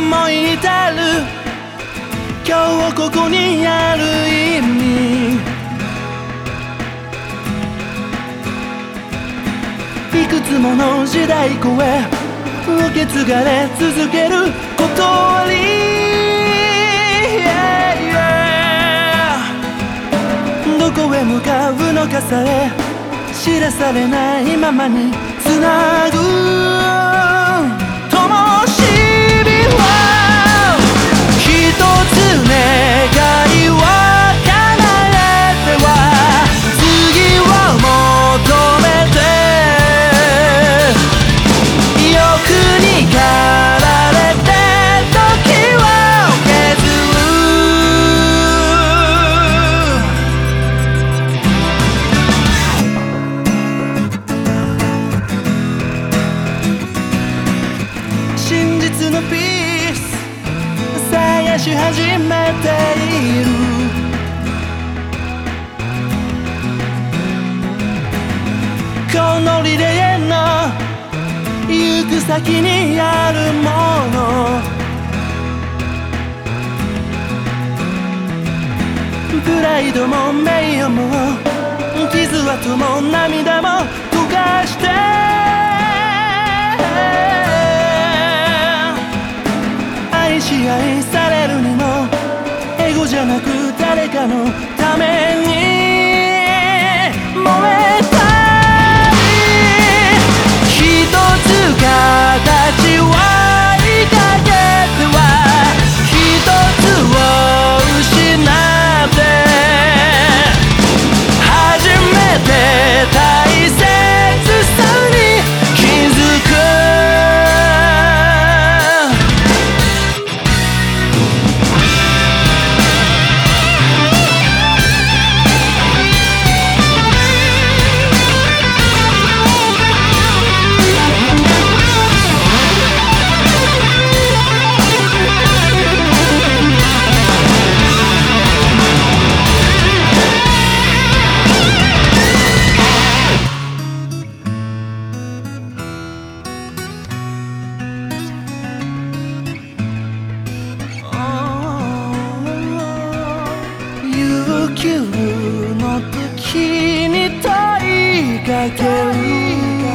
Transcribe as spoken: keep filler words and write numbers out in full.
思い至る今日ここにある意味、いくつもの時代超え受け継がれ続けることに、yeah, yeah、 どこへ向かうのかさえ知らされないままにつなぐ灯火は一つ願いを叶えては次を求めて欲に駆られて時を削る真実のピース探し始めている、このリレーの行く先にあるもの、プライドも名誉も傷跡も涙も溶かして愛し愛されるにもエゴじゃなく誰かのために燃えた一つ形を追いかけては一つを失って初めて大切さに気づく、琉球の時に問いかける